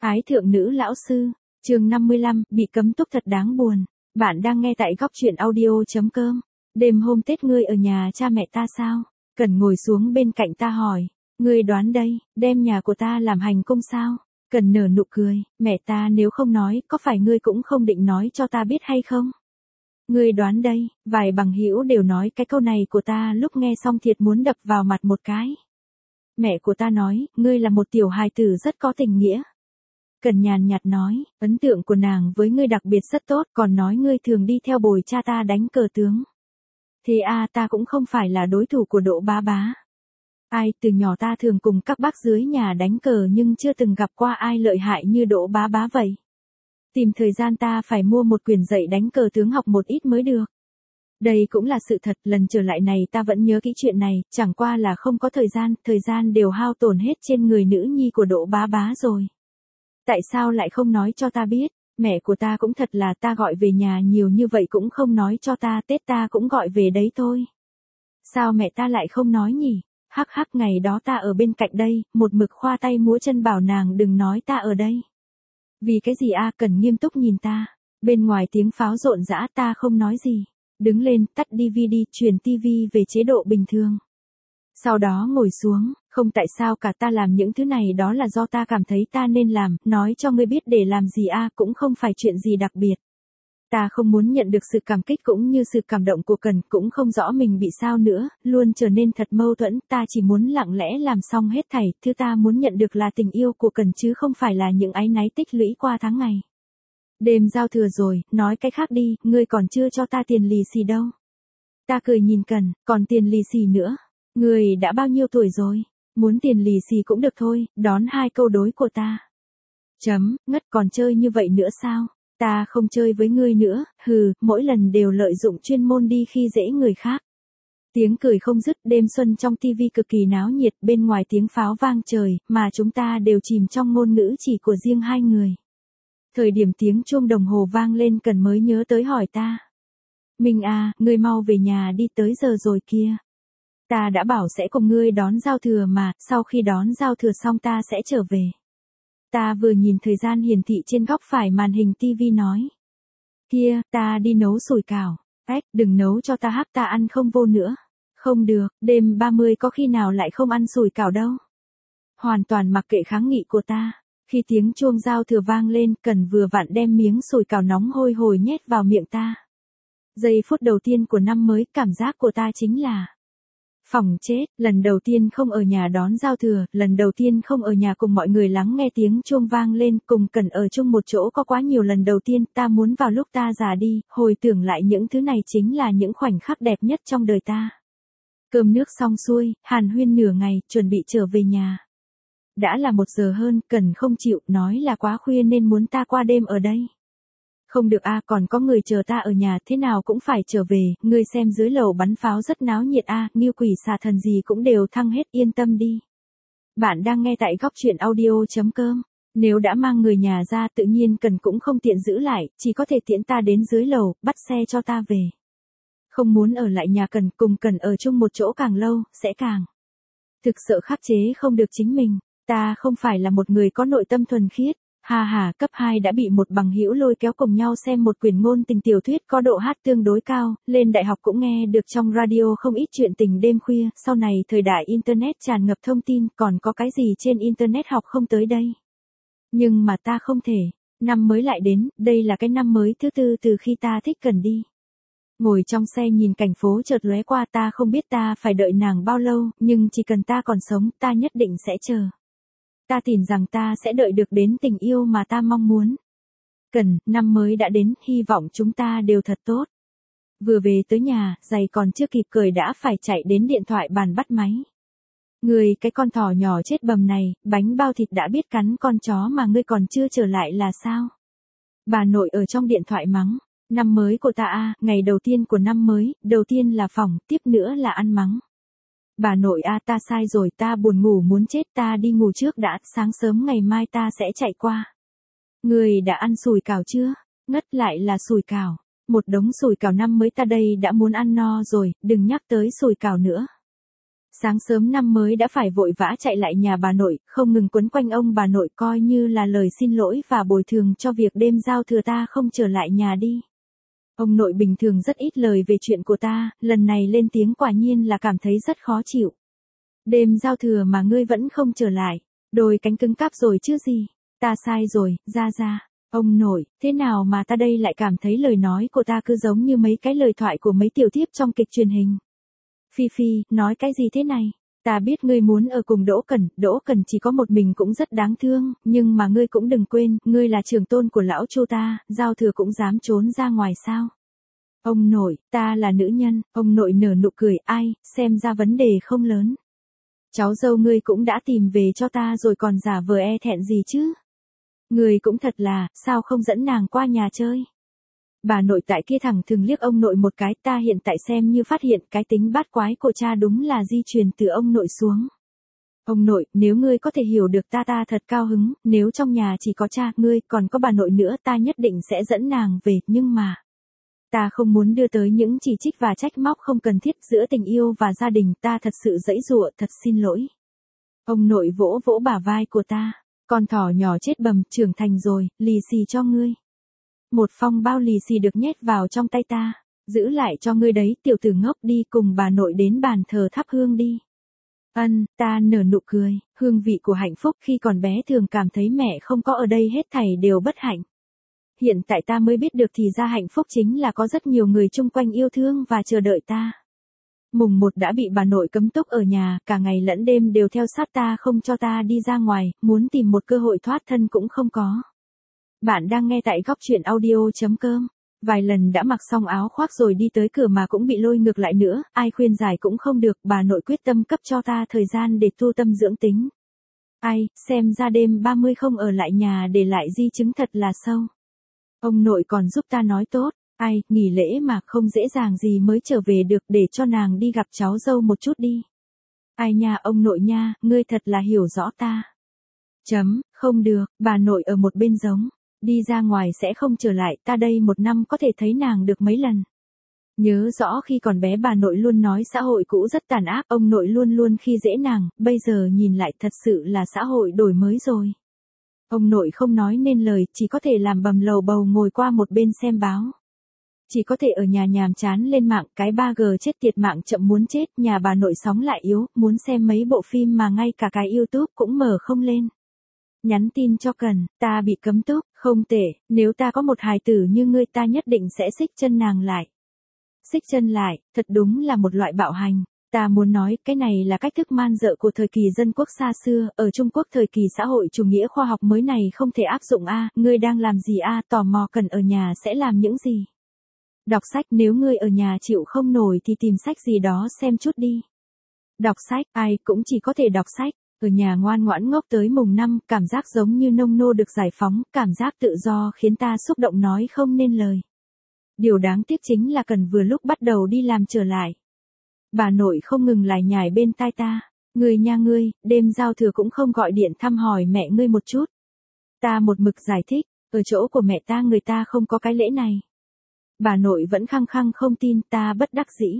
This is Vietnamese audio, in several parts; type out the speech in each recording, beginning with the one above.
Ái thượng nữ lão sư, chương 55, bị cấm túc thật đáng buồn. Bạn đang nghe tại góc truyện audio.com. Đêm hôm Tết ngươi ở nhà cha mẹ ta sao? Cần ngồi xuống bên cạnh ta hỏi. Ngươi đoán đây, đem nhà của ta làm hành cung sao? Cần nở nụ cười, mẹ ta nếu không nói, có phải ngươi cũng không định nói cho ta biết hay không? Ngươi đoán đây, vài bằng hữu đều nói cái câu này của ta lúc nghe xong thiệt muốn đập vào mặt một cái. Mẹ của ta nói, ngươi là một tiểu hài tử rất có tình nghĩa. Cần nhàn nhạt nói, ấn tượng của nàng với ngươi đặc biệt rất tốt, còn nói ngươi thường đi theo bồi cha ta đánh cờ tướng. Thế ta cũng không phải là đối thủ của Đỗ Bá Bá. Ai, từ nhỏ ta thường cùng các bác dưới nhà đánh cờ nhưng chưa từng gặp qua ai lợi hại như Đỗ Bá Bá vậy. Tìm thời gian ta phải mua một quyển dạy đánh cờ tướng học một ít mới được. Đây cũng là sự thật, lần trở lại này ta vẫn nhớ kỹ chuyện này, chẳng qua là không có thời gian đều hao tổn hết trên người nữ nhi của Đỗ Bá Bá rồi. Tại sao lại không nói cho ta biết, mẹ của ta cũng thật là ta gọi về nhà nhiều như vậy cũng không nói cho ta, Tết ta cũng gọi về đấy thôi. Sao mẹ ta lại không nói nhỉ? Hắc hắc, ngày đó ta ở bên cạnh đây, một mực khoa tay múa chân bảo nàng đừng nói ta ở đây. Vì cái gì Cần nghiêm túc nhìn ta. Bên ngoài tiếng pháo rộn rã, ta không nói gì. Đứng lên, tắt DVD, chuyển TV về chế độ bình thường. Sau đó ngồi xuống, không tại sao cả, ta làm những thứ này đó là do ta cảm thấy ta nên làm, nói cho ngươi biết để làm gì cũng không phải chuyện gì đặc biệt. Ta không muốn nhận được sự cảm kích cũng như sự cảm động của Cần, cũng không rõ mình bị sao nữa, luôn trở nên thật mâu thuẫn, ta chỉ muốn lặng lẽ làm xong hết thảy, thứ ta muốn nhận được là tình yêu của Cần chứ không phải là những áy náy tích lũy qua tháng ngày. Đêm giao thừa rồi, nói cái khác đi, ngươi còn chưa cho ta tiền lì xì đâu. Ta cười nhìn Cần, còn tiền lì xì nữa. Ngươi đã bao nhiêu tuổi rồi? Muốn tiền lì xì cũng được thôi, đón 2 câu đối của ta. Ngất, còn chơi như vậy nữa sao? Ta không chơi với ngươi nữa, mỗi lần đều lợi dụng chuyên môn đi khi dễ người khác. Tiếng cười không dứt, đêm xuân trong tivi cực kỳ náo nhiệt, bên ngoài tiếng pháo vang trời, mà chúng ta đều chìm trong ngôn ngữ chỉ của riêng hai người. Thời điểm tiếng chuông đồng hồ vang lên, Cần mới nhớ tới hỏi ta. Minh ngươi mau về nhà đi, tới giờ rồi kia. Ta đã bảo sẽ cùng ngươi đón giao thừa mà, sau khi đón giao thừa xong ta sẽ trở về. Ta vừa nhìn thời gian hiển thị trên góc phải màn hình tivi nói. Kia, ta đi nấu sủi cảo. Đừng nấu cho ta ta ăn không vô nữa. Không được, đêm 30 có khi nào lại không ăn sủi cảo đâu. Hoàn toàn mặc kệ kháng nghị của ta. Khi tiếng chuông giao thừa vang lên, Cần vừa vặn đem miếng sủi cảo nóng hôi hổi nhét vào miệng ta. Giây phút đầu tiên của năm mới, cảm giác của ta chính là phòng chết, lần đầu tiên không ở nhà đón giao thừa, lần đầu tiên không ở nhà cùng mọi người lắng nghe tiếng chuông vang lên, cùng Cần ở chung một chỗ có quá nhiều lần đầu tiên, ta muốn vào lúc ta già đi, hồi tưởng lại những thứ này chính là những khoảnh khắc đẹp nhất trong đời ta. Cơm nước xong xuôi, hàn huyên nửa ngày, chuẩn bị trở về nhà. Đã là 1 giờ hơn, Cần không chịu, nói là quá khuya nên muốn ta qua đêm ở đây. Không được còn có người chờ ta ở nhà, thế nào cũng phải trở về, ngươi xem dưới lầu bắn pháo rất náo nhiệt nghiêu quỷ xà thần gì cũng đều thăng hết, yên tâm đi. Bạn đang nghe tại góc truyện audio.com. Nếu đã mang người nhà ra tự nhiên Cần cũng không tiện giữ lại, chỉ có thể tiễn ta đến dưới lầu, bắt xe cho ta về. Không muốn ở lại nhà Cần, cùng Cần ở chung một chỗ càng lâu, sẽ càng thực sợ khắc chế không được chính mình. Ta không phải là một người có nội tâm thuần khiết. Cấp 2 đã bị một bằng hữu lôi kéo cùng nhau xem một quyển ngôn tình tiểu thuyết có độ hát tương đối cao, lên đại học cũng nghe được trong radio không ít chuyện tình đêm khuya, sau này thời đại internet tràn ngập thông tin, còn có cái gì trên internet học không tới đây. Nhưng mà ta không thể, năm mới lại đến, đây là cái năm mới thứ 4 từ khi ta thích Cần đi. Ngồi trong xe nhìn cảnh phố chợt lóe qua, ta không biết ta phải đợi nàng bao lâu, nhưng chỉ cần ta còn sống, ta nhất định sẽ chờ. Ta tin rằng ta sẽ đợi được đến tình yêu mà ta mong muốn. Cần, năm mới đã đến, hy vọng chúng ta đều thật tốt. Vừa về tới nhà, giày còn chưa kịp cởi đã phải chạy đến điện thoại bàn bắt máy. Ngươi, cái con thỏ nhỏ chết bầm này, bánh bao thịt đã biết cắn con chó mà ngươi còn chưa trở lại là sao? Bà nội ở trong điện thoại mắng. Năm mới của ta ngày đầu tiên của năm mới, đầu tiên là phỏng, tiếp nữa là ăn mắng. Bà nội ta sai rồi, ta buồn ngủ muốn chết, ta đi ngủ trước đã, sáng sớm ngày mai ta sẽ chạy qua. Người đã ăn sủi cảo chưa? Ngất, lại là sủi cảo. Một đống sủi cảo năm mới ta đây đã muốn ăn no rồi, đừng nhắc tới sủi cảo nữa. Sáng sớm năm mới đã phải vội vã chạy lại nhà bà nội, không ngừng quấn quanh ông bà nội coi như là lời xin lỗi và bồi thường cho việc đêm giao thừa ta không trở lại nhà đi. Ông nội bình thường rất ít lời về chuyện của ta, lần này lên tiếng quả nhiên là cảm thấy rất khó chịu. Đêm giao thừa mà ngươi vẫn không trở lại, đôi cánh cứng cáp rồi chứ gì. Ta sai rồi, ra. Ông nội, thế nào mà ta đây lại cảm thấy lời nói của ta cứ giống như mấy cái lời thoại của mấy tiểu thiếp trong kịch truyền hình. Phi, nói cái gì thế này? Ta biết ngươi muốn ở cùng Đỗ Cẩn chỉ có một mình cũng rất đáng thương, nhưng mà ngươi cũng đừng quên, ngươi là trưởng tôn của lão Chu ta, giao thừa cũng dám trốn ra ngoài sao? Ông nội, ta là nữ nhân, ông nội nở nụ cười, ai, xem ra vấn đề không lớn. Cháu dâu ngươi cũng đã tìm về cho ta rồi còn giả vờ e thẹn gì chứ? Ngươi cũng thật là, sao không dẫn nàng qua nhà chơi? Bà nội tại kia thẳng thừng liếc ông nội một cái, ta hiện tại xem như phát hiện cái tính bát quái của cha đúng là di truyền từ ông nội xuống. Ông nội, nếu ngươi có thể hiểu được ta thật cao hứng, nếu trong nhà chỉ có cha, ngươi, còn có bà nội nữa ta nhất định sẽ dẫn nàng về, nhưng mà... Ta không muốn đưa tới những chỉ trích và trách móc không cần thiết giữa tình yêu và gia đình, ta thật sự giãy giụa, thật xin lỗi. Ông nội vỗ vỗ bả vai của ta, con thỏ nhỏ chết bầm, trưởng thành rồi, lì xì cho ngươi. Một phong bao lì xì được nhét vào trong tay ta, giữ lại cho ngươi đấy, tiểu tử ngốc, đi cùng bà nội đến bàn thờ thắp hương đi. Ta nở nụ cười, hương vị của hạnh phúc khi còn bé thường cảm thấy mẹ không có ở đây hết thảy đều bất hạnh. Hiện tại ta mới biết được thì ra hạnh phúc chính là có rất nhiều người chung quanh yêu thương và chờ đợi ta. Mùng 1 đã bị bà nội cấm túc ở nhà, cả ngày lẫn đêm đều theo sát ta không cho ta đi ra ngoài, muốn tìm một cơ hội thoát thân cũng không có. Bạn đang nghe tại góc truyện audio.com. Vài lần đã mặc xong áo khoác rồi đi tới cửa mà cũng bị lôi ngược lại nữa, ai khuyên giải cũng không được, bà nội quyết tâm cấp cho ta thời gian để tu tâm dưỡng tính. Ai, xem ra đêm 30 không ở lại nhà để lại di chứng thật là sâu. Ông nội còn giúp ta nói tốt, ai, nghỉ lễ mà không dễ dàng gì mới trở về được, để cho nàng đi gặp cháu dâu một chút đi. Ai nha, ông nội nha, ngươi thật là hiểu rõ ta. Không được, bà nội ở một bên giống. Đi ra ngoài sẽ không trở lại, ta đây một năm có thể thấy nàng được mấy lần. Nhớ rõ khi còn bé bà nội luôn nói xã hội cũ rất tàn ác, ông nội luôn luôn khi dễ nàng, bây giờ nhìn lại thật sự là xã hội đổi mới rồi. Ông nội không nói nên lời, chỉ có thể làm bầm lầu bầu ngồi qua một bên xem báo. Chỉ có thể ở nhà nhàm chán lên mạng, cái 3G chết tiệt, mạng chậm muốn chết, nhà bà nội sóng lại yếu, muốn xem mấy bộ phim mà ngay cả cái YouTube cũng mở không lên. Nhắn tin cho Cần, ta bị cấm túc, không tệ, nếu ta có một hài tử như ngươi ta nhất định sẽ xích chân nàng lại. Xích chân lại, thật đúng là một loại bạo hành. Ta muốn nói, cái này là cách thức man dợ của thời kỳ dân quốc xa xưa, ở Trung Quốc thời kỳ xã hội chủ nghĩa khoa học mới này không thể áp dụng a, ngươi đang làm gì a, tò mò Cần ở nhà sẽ làm những gì? Đọc sách, nếu ngươi ở nhà chịu không nổi thì tìm sách gì đó xem chút đi. Đọc sách, ai cũng chỉ có thể đọc sách. Ở nhà ngoan ngoãn ngốc tới mùng 5, cảm giác giống như nông nô được giải phóng, cảm giác tự do khiến ta xúc động nói không nên lời. Điều đáng tiếc chính là Cần vừa lúc bắt đầu đi làm trở lại. Bà nội không ngừng lải nhải bên tai ta, ngươi nha ngươi, đêm giao thừa cũng không gọi điện thăm hỏi mẹ ngươi một chút. Ta một mực giải thích, ở chỗ của mẹ ta người ta không có cái lễ này. Bà nội vẫn khăng khăng không tin, ta bất đắc dĩ.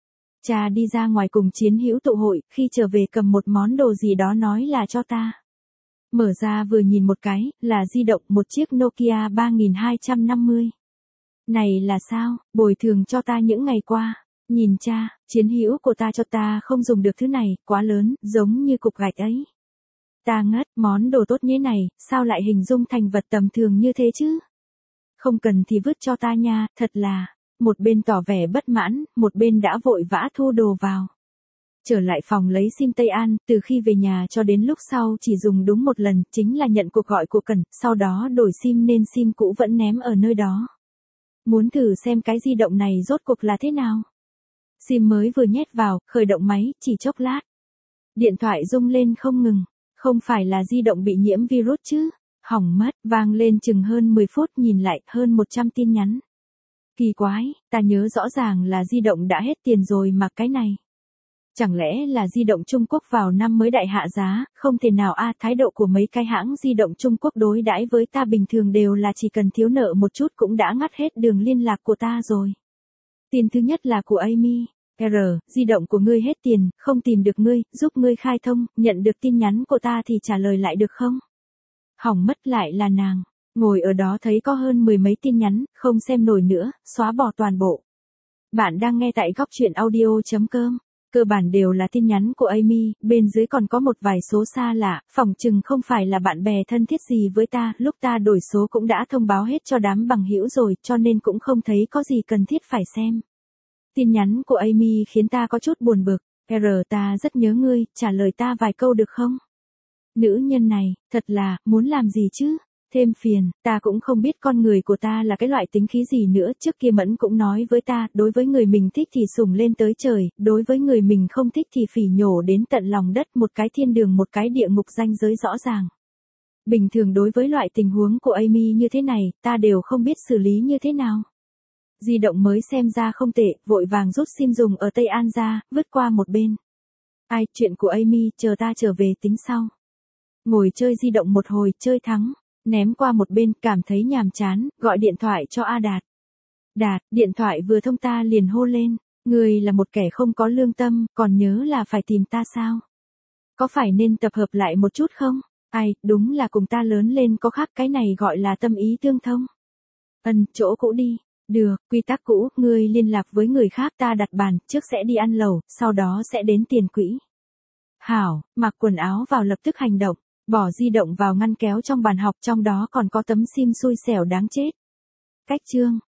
Cha đi ra ngoài cùng Chiến Hữu tụ hội, khi trở về cầm một món đồ gì đó nói là cho ta. Mở ra vừa nhìn một cái, là di động, một chiếc Nokia 3250. Này là sao, bồi thường cho ta những ngày qua. Nhìn cha, Chiến Hữu của ta cho ta không dùng được thứ này, quá lớn, giống như cục gạch ấy. Ta ngất, món đồ tốt như này, sao lại hình dung thành vật tầm thường như thế chứ? Không cần thì vứt cho ta nha, thật là. Một bên tỏ vẻ bất mãn, một bên đã vội vã thu đồ vào. Trở lại phòng lấy sim Tây An, từ khi về nhà cho đến lúc sau chỉ dùng đúng một lần, chính là nhận cuộc gọi của Cần, sau đó đổi sim nên sim cũ vẫn ném ở nơi đó. Muốn thử xem cái di động này rốt cuộc là thế nào. Sim mới vừa nhét vào, khởi động máy, chỉ chốc lát. Điện thoại rung lên không ngừng, không phải là di động bị nhiễm virus chứ, hỏng mất, vang lên chừng hơn 10 phút nhìn lại, hơn 100 tin nhắn. Kỳ quái, ta nhớ rõ ràng là di động đã hết tiền rồi mà cái này. Chẳng lẽ là di động Trung Quốc vào năm mới đại hạ giá, không thể nào a, thái độ của mấy cái hãng di động Trung Quốc đối đãi với ta bình thường đều là chỉ cần thiếu nợ một chút cũng đã ngắt hết đường liên lạc của ta rồi. Tin thứ nhất là của Amy. R, di động của ngươi hết tiền, không tìm được ngươi, giúp ngươi khai thông, nhận được tin nhắn của ta thì trả lời lại được không? Hỏng mất, lại là nàng. Ngồi ở đó thấy có hơn 10 mấy tin nhắn, không xem nổi nữa, xóa bỏ toàn bộ. Bạn đang nghe tại góc chuyện audio.com. Cơ bản đều là tin nhắn của Amy, bên dưới còn có một vài số xa lạ, phỏng chừng không phải là bạn bè thân thiết gì với ta, lúc ta đổi số cũng đã thông báo hết cho đám bằng hữu rồi, cho nên cũng không thấy có gì cần thiết phải xem. Tin nhắn của Amy khiến ta có chút buồn bực. R, ta rất nhớ ngươi, trả lời ta vài câu được không? Nữ nhân này, thật là, muốn làm gì chứ? Thêm phiền, ta cũng không biết con người của ta là cái loại tính khí gì nữa, trước kia Mẫn cũng nói với ta, đối với người mình thích thì sùng lên tới trời, đối với người mình không thích thì phỉ nhổ đến tận lòng đất, một cái thiên đường một cái địa ngục ranh giới rõ ràng. Bình thường đối với loại tình huống của Amy như thế này, ta đều không biết xử lý như thế nào. Di động mới xem ra không tệ, vội vàng rút sim dùng ở Tây An ra, vứt qua một bên. Ai, chuyện của Amy, chờ ta trở về tính sau. Ngồi chơi di động một hồi, chơi thắng. Ném qua một bên, cảm thấy nhàm chán, gọi điện thoại cho A Đạt. Đạt, điện thoại vừa thông ta liền hô lên. Người là một kẻ không có lương tâm, còn nhớ là phải tìm ta sao? Có phải nên tập hợp lại một chút không? Ai, đúng là cùng ta lớn lên có khác, cái này gọi là tâm ý tương thông. Chỗ cũ đi. Được, quy tắc cũ, ngươi liên lạc với người khác, ta đặt bàn, trước sẽ đi ăn lẩu, sau đó sẽ đến tiền quỹ. Hảo, mặc quần áo vào lập tức hành động, bỏ di động vào ngăn kéo trong bàn học, trong đó còn có tấm sim xui xẻo đáng chết. Cách chương